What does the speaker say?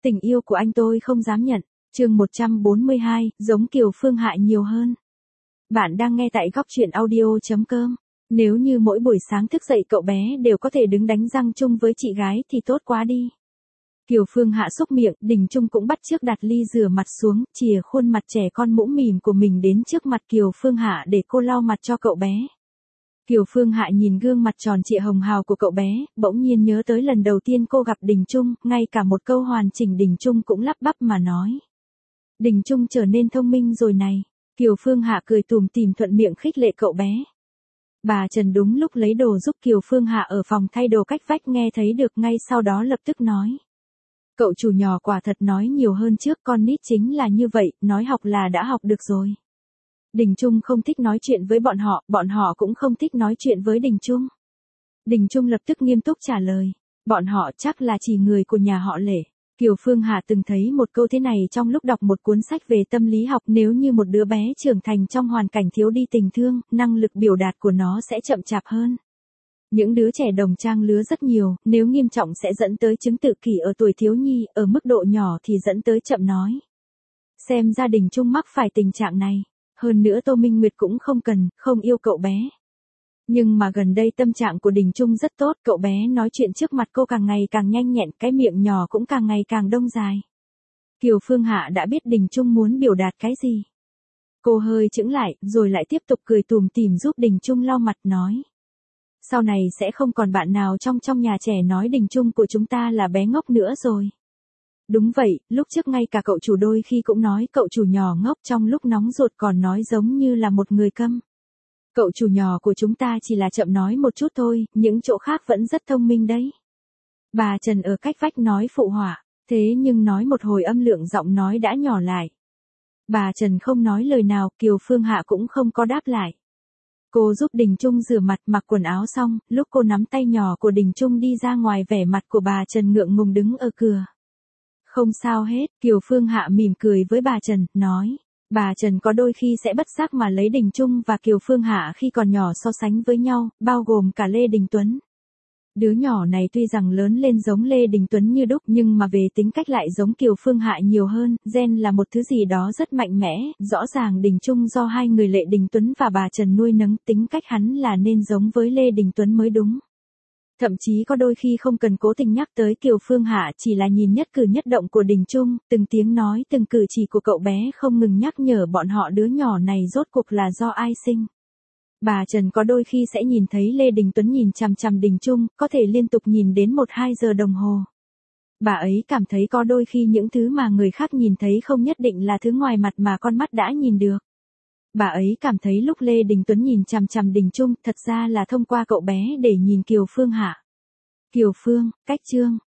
Tình yêu của anh tôi không dám nhận. Chương 142, giống Kiều Phương Hạ nhiều hơn. Bạn đang nghe tại góc truyện audio.com. Nếu như mỗi buổi sáng thức dậy cậu bé đều có thể đứng đánh răng chung với chị gái thì tốt quá đi. Kiều Phương Hạ xúc miệng, Đình Trung cũng bắt chước đặt ly rửa mặt xuống, chìa khuôn mặt trẻ con mũm mỉm của mình đến trước mặt Kiều Phương Hạ để cô lau mặt cho cậu bé. Kiều Phương Hạ nhìn gương mặt tròn trịa hồng hào của cậu bé, bỗng nhiên nhớ tới lần đầu tiên cô gặp Đình Trung, ngay cả một câu hoàn chỉnh Đình Trung cũng lắp bắp mà nói. Đình Trung trở nên thông minh rồi này. Kiều Phương Hạ cười tủm tỉm thuận miệng khích lệ cậu bé. Bà Trần đúng lúc lấy đồ giúp Kiều Phương Hạ ở phòng thay đồ cách vách nghe thấy được ngay sau đó lập tức nói. Cậu chủ nhỏ quả thật nói nhiều hơn trước, con nít chính là như vậy, nói học là đã học được rồi. Đình Trung không thích nói chuyện với bọn họ cũng không thích nói chuyện với Đình Trung. Đình Trung lập tức nghiêm túc trả lời, bọn họ chắc là chỉ người của nhà họ Lệ. Kiều Phương Hạ từng thấy một câu thế này trong lúc đọc một cuốn sách về tâm lý học, nếu như một đứa bé trưởng thành trong hoàn cảnh thiếu đi tình thương, năng lực biểu đạt của nó sẽ chậm chạp hơn. Những đứa trẻ đồng trang lứa rất nhiều, nếu nghiêm trọng sẽ dẫn tới chứng tự kỷ ở tuổi thiếu nhi, ở mức độ nhỏ thì dẫn tới chậm nói. Xem gia đình Trung mắc phải tình trạng này. Hơn nữa Tô Minh Nguyệt cũng không yêu cậu bé. Nhưng mà gần đây tâm trạng của Đình Trung rất tốt, cậu bé nói chuyện trước mặt cô càng ngày càng nhanh nhẹn, cái miệng nhỏ cũng càng ngày càng đông dài. Kiều Phương Hạ đã biết Đình Trung muốn biểu đạt cái gì. Cô hơi chững lại, rồi lại tiếp tục cười tủm tỉm giúp Đình Trung lau mặt nói. Sau này sẽ không còn bạn nào trong nhà trẻ nói Đình Trung của chúng ta là bé ngốc nữa rồi. Đúng vậy, lúc trước ngay cả cậu chủ đôi khi cũng nói cậu chủ nhỏ ngốc, trong lúc nóng ruột còn nói giống như là một người câm. Cậu chủ nhỏ của chúng ta chỉ là chậm nói một chút thôi, những chỗ khác vẫn rất thông minh đấy. Bà Trần ở cách vách nói phụ họa, thế nhưng nói một hồi âm lượng giọng nói đã nhỏ lại. Bà Trần không nói lời nào, Kiều Phương Hạ cũng không có đáp lại. Cô giúp Đình Trung rửa mặt, mặc quần áo xong, lúc cô nắm tay nhỏ của Đình Trung đi ra ngoài, vẻ mặt của bà Trần ngượng ngùng đứng ở cửa. Không sao hết, Kiều Phương Hạ mỉm cười với bà Trần, nói. Bà Trần có đôi khi sẽ bất giác mà lấy Đình Trung và Kiều Phương Hạ khi còn nhỏ so sánh với nhau, bao gồm cả Lê Đình Tuấn. Đứa nhỏ này tuy rằng lớn lên giống Lê Đình Tuấn như đúc, nhưng mà về tính cách lại giống Kiều Phương Hạ nhiều hơn, gen là một thứ gì đó rất mạnh mẽ, rõ ràng Đình Trung do hai người Lê Đình Tuấn và bà Trần nuôi nấng, tính cách hắn là nên giống với Lê Đình Tuấn mới đúng. Thậm chí có đôi khi không cần cố tình nhắc tới Kiều Phương Hạ, chỉ là nhìn nhất cử nhất động của Đình Trung, từng tiếng nói, từng cử chỉ của cậu bé không ngừng nhắc nhở bọn họ đứa nhỏ này rốt cuộc là do ai sinh. Bà Trần có đôi khi sẽ nhìn thấy Lê Đình Tuấn nhìn chằm chằm Đình Trung, có thể liên tục nhìn đến 1-2 giờ đồng hồ. Bà ấy cảm thấy có đôi khi những thứ mà người khác nhìn thấy không nhất định là thứ ngoài mặt mà con mắt đã nhìn được. Bà ấy cảm thấy lúc Lê Đình Tuấn nhìn chằm chằm Đình Trung, thật ra là thông qua cậu bé để nhìn Kiều Phương Hạ. Kiều Phương, cách chương,